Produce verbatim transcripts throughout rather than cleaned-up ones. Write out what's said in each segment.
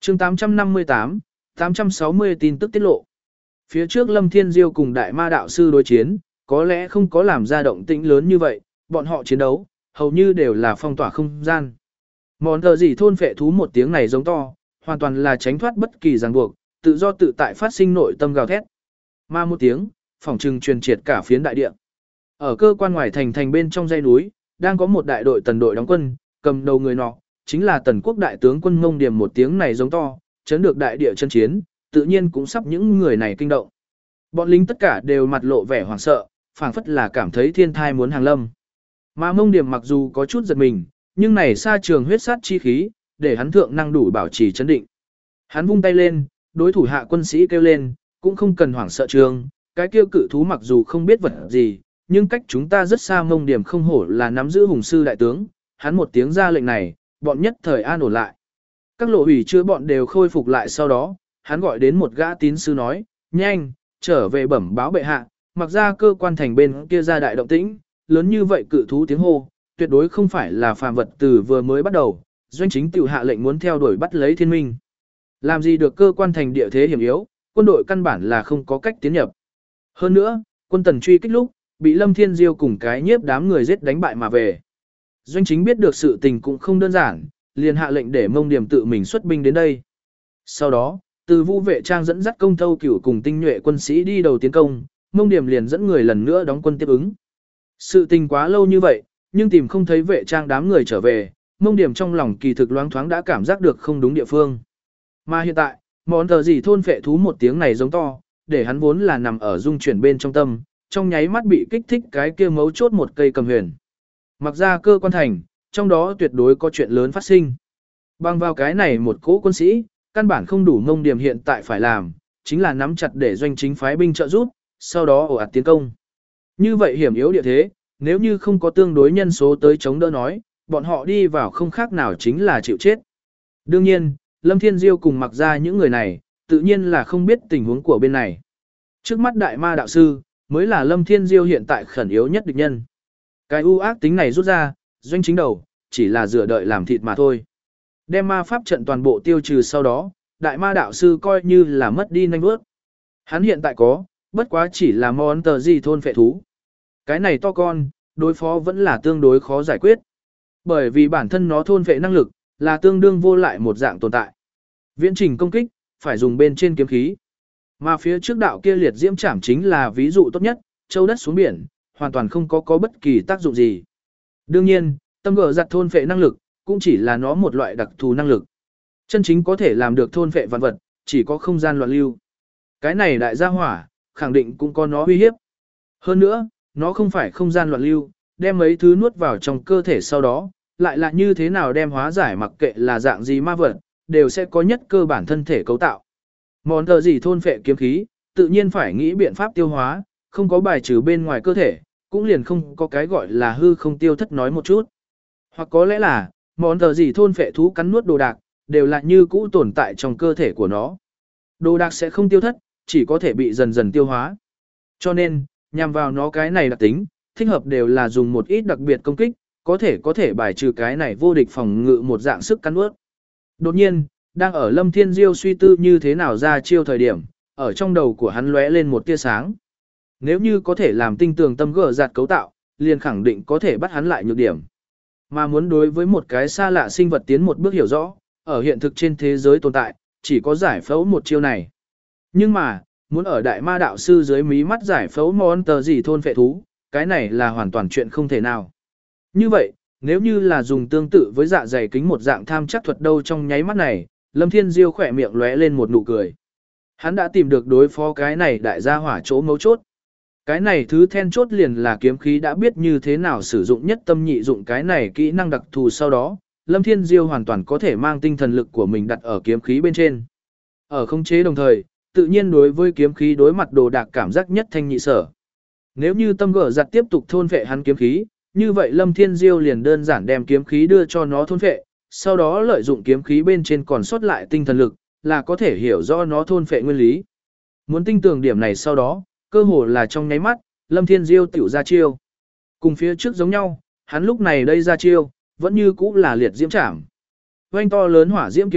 chương tám trăm năm mươi tám, tám trăm sáu mươi tin tức tiết lộ. Phía trước Lâm Thiên Diêu cùng Đại Ma Đạo Sư đối chiến, có lẽ không có làm ra động tĩnh lớn như vậy, bọn họ chiến đấu, hầu như đều là phong tỏa không gian. Món tờ gì thôn phệ thú một tiếng này giống to, hoàn toàn là tránh thoát bất kỳ ràng buộc, tự do tự tại phát sinh nội tâm gào thét. Mà một tiếng, phỏng trừng truyền triệt cả phiến đại địa. Ở cơ quan ngoài thành thành bên trong dãy núi, đang có một đại đội tần đội đóng quân, cầm đầu người nọ, chính là tần quốc đại tướng quân Mông Điểm một tiếng này giống to, chấn được đại địa chân chiến, tự nhiên cũng sắp những người này kinh động. Bọn lính tất cả đều mặt lộ vẻ hoảng sợ, phảng phất là cảm thấy thiên thai muốn hàng lâm. Mà Mông Điểm mặc dù có chút giật mình, nhưng này xa trường huyết sát chi khí, để hắn thượng năng đủ bảo trì chấn định. Hắn vung tay lên, đối thủ hạ quân sĩ kêu lên, cũng không cần hoảng sợ trường, cái kia cự thú mặc dù không biết vật gì, nhưng cách chúng ta rất xa. Mông Điểm không hổ là nắm giữ hùng sư đại tướng, hắn một tiếng ra lệnh này, bọn nhất thời an ổn lại. Các lộ hủy chữa bọn đều khôi phục lại sau đó, hắn gọi đến một gã tín sư nói, nhanh, trở về bẩm báo bệ hạ, mặc ra cơ quan thành bên kia ra đại động tĩnh, lớn như vậy cự thú tiếng hô, tuyệt đối không phải là phàm vật từ vừa mới bắt đầu, doanh chính tiểu hạ lệnh muốn theo đuổi bắt lấy thiên minh. Làm gì được cơ quan thành địa thế hiểm yếu, quân đội căn bản là không có cách tiến nhập. Hơn nữa, quân tần truy kích lúc, bị Lâm Thiên Diêu cùng cái nhiếp đám người giết đánh bại mà về. Doanh chính biết được sự tình cũng không đơn giản, liền hạ lệnh để Mông Điểm tự mình xuất binh đến đây. Sau đó, từ Vu Vệ Trang dẫn dắt công thâu cửu cùng tinh nhuệ quân sĩ đi đầu tiến công, Mông Điểm liền dẫn người lần nữa đóng quân tiếp ứng. Sự tình quá lâu như vậy, nhưng tìm không thấy Vệ Trang đám người trở về, Mông Điểm trong lòng kỳ thực loáng thoáng đã cảm giác được không đúng địa phương. Mà hiện tại, món tờ gì thôn phệ thú một tiếng này giống to, để hắn vốn là nằm ở dung chuyển bên trong tâm, trong nháy mắt bị kích thích cái kia mấu chốt một cây cầm huyền. Mặc ra cơ quan thành, trong đó tuyệt đối có chuyện lớn phát sinh. Bằng vào cái này một cỗ quân sĩ, căn bản không đủ. Mông Điểm hiện tại phải làm, chính là nắm chặt để doanh chính phái binh trợ giúp, sau đó ồ ạt tiến công. Như vậy hiểm yếu địa thế, nếu như không có tương đối nhân số tới chống đỡ nói, bọn họ đi vào không khác nào chính là chịu chết. Đương nhiên, Lâm Thiên Diêu cùng mặc ra những người này, tự nhiên là không biết tình huống của bên này. Trước mắt Đại Ma Đạo Sư, mới là Lâm Thiên Diêu hiện tại khẩn yếu nhất địch nhân. Cái ưu ác tính này rút ra, doanh chính đầu, chỉ là dựa đợi làm thịt mà thôi. Đem ma pháp trận toàn bộ tiêu trừ sau đó, Đại Ma Đạo Sư coi như là mất đi nanh bước. Hắn hiện tại có, bất quá chỉ là món tờ gì thôn phệ thú. Cái này to con, đối phó vẫn là tương đối khó giải quyết. Bởi vì bản thân nó thôn phệ năng lực, là tương đương vô lại một dạng tồn tại. Viễn trình công kích, phải dùng bên trên kiếm khí. Mà phía trước đạo kia liệt diễm trảm chính là ví dụ tốt nhất, châu đất xuống biển, hoàn toàn không có có bất kỳ tác dụng gì. Đương nhiên, tâm gở giặt thôn phệ năng lực, cũng chỉ là nó một loại đặc thù năng lực. Chân chính có thể làm được thôn phệ vạn vật, chỉ có không gian loạn lưu. Cái này đại gia hỏa, khẳng định cũng có nó uy hiếp. Hơn nữa, nó không phải không gian loạn lưu, đem mấy thứ nuốt vào trong cơ thể sau đó, lại là như thế nào đem hóa giải mặc kệ là dạng gì ma vật, đều sẽ có nhất cơ bản thân thể cấu tạo. Món tờ gì thôn phệ kiếm khí, tự nhiên phải nghĩ biện pháp tiêu hóa, không có bài trừ bên ngoài cơ thể, cũng liền không có cái gọi là hư không tiêu thất nói một chút. Hoặc có lẽ là, món tờ gì thôn phệ thú cắn nuốt đồ đạc, đều là như cũ tồn tại trong cơ thể của nó. Đồ đạc sẽ không tiêu thất, chỉ có thể bị dần dần tiêu hóa. Cho nên, nhằm vào nó cái này đặc tính, thích hợp đều là dùng một ít đặc biệt công kích, có thể có thể bài trừ cái này vô địch phòng ngự một dạng sức cắn nuốt. Đột nhiên, đang ở Lâm Thiên Diêu suy tư như thế nào ra chiêu thời điểm, ở trong đầu của hắn lóe lên một tia sáng. Nếu như có thể làm tinh tường tâm gở giạt cấu tạo, liền khẳng định có thể bắt hắn lại nhược điểm. Mà muốn đối với một cái xa lạ sinh vật tiến một bước hiểu rõ, ở hiện thực trên thế giới tồn tại, chỉ có giải phẫu một chiêu này. Nhưng mà, muốn ở Đại Ma Đạo Sư dưới mí mắt giải phẫu món tờ gì thôn phệ thú, cái này là hoàn toàn chuyện không thể nào. Như vậy, nếu như là dùng tương tự với dạ dày kính một dạng tham chắc thuật đâu, trong nháy mắt này, Lâm Thiên Diêu khỏe miệng lóe lên một nụ cười. Hắn đã tìm được đối phó cái này đại gia hỏa chỗ mấu chốt. Cái này thứ then chốt liền là kiếm khí, đã biết như thế nào sử dụng nhất tâm nhị dụng cái này kỹ năng đặc thù sau đó, Lâm Thiên Diêu hoàn toàn có thể mang tinh thần lực của mình đặt ở kiếm khí bên trên. Ở khống chế đồng thời, tự nhiên đối với kiếm khí đối mặt đồ đạc cảm giác nhất thanh nhị sở. Nếu như tâm gở giặt tiếp tục thôn phệ hắn kiếm khí, như vậy Lâm Thiên Diêu liền đơn giản đem kiếm khí đưa cho nó thôn phệ, sau đó lợi dụng kiếm khí bên trên còn sót lại tinh thần lực, là có thể hiểu rõ nó thôn phệ nguyên lý. Muốn tinh tường điểm này sau đó, cơ hồ là trong nháy mắt, Lâm Thiên Diêu tiểu ra chiêu. Cùng phía trước giống nhau, hắn lúc này đây ra chiêu, vẫn như cũ là liệt diễm trảm. Oanh to lớn hỏa diễm kiếm nhận,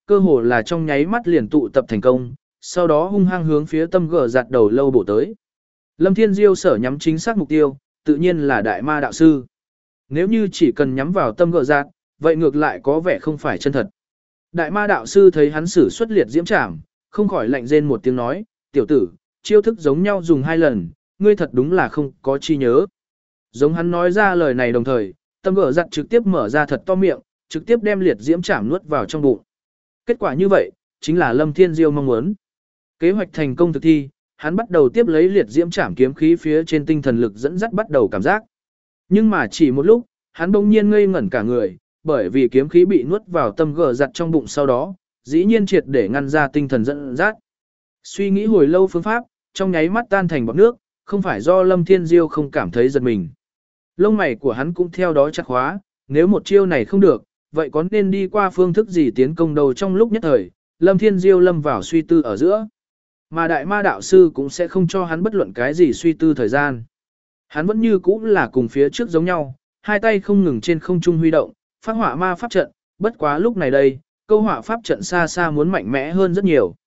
cơ hồ là trong nháy mắt liền tụ tập thành công, sau đó hung hăng hướng phía tâm gở giặt đầu lâu bổ tới. Lâm Thiên Diêu sở nhắm chính xác mục tiêu, tự nhiên là đại ma đạo sư. Nếu như chỉ cần nhắm vào tâm gở giặt, vậy ngược lại có vẻ không phải chân thật. Đại ma đạo sư thấy hắn sử xuất liệt diễm trảm, không khỏi lạnh rên một tiếng nói, tiểu tử, chiêu thức giống nhau dùng hai lần, ngươi thật đúng là không có chi nhớ. Giống hắn nói ra lời này đồng thời, tâm gở giặt trực tiếp mở ra thật to miệng, trực tiếp đem liệt diễm trảm nuốt vào trong bụng. Kết quả như vậy, chính là Lâm Thiên Diêu mong muốn. Kế hoạch thành công thực thi, hắn bắt đầu tiếp lấy liệt diễm trảm kiếm khí phía trên tinh thần lực dẫn dắt bắt đầu cảm giác. Nhưng mà chỉ một lúc, hắn bỗng nhiên ngây ngẩn cả người, bởi vì kiếm khí bị nuốt vào tâm gở giặt trong bụng sau đó, dĩ nhiên triệt để ngăn ra tinh thần dẫn dắt. Suy nghĩ hồi lâu phương pháp, trong nháy mắt tan thành bọt nước, không phải do Lâm Thiên Diêu không cảm thấy giật mình. Lông mày của hắn cũng theo đó chặt khóa, nếu một chiêu này không được, vậy có nên đi qua phương thức gì tiến công đầu trong lúc nhất thời, Lâm Thiên Diêu lâm vào suy tư ở giữa. Mà đại ma đạo sư cũng sẽ không cho hắn bất luận cái gì suy tư thời gian. Hắn vẫn như cũ là cùng phía trước giống nhau, hai tay không ngừng trên không trung huy động, phát họa ma pháp trận, bất quá lúc này đây, câu họa pháp trận xa xa muốn mạnh mẽ hơn rất nhiều.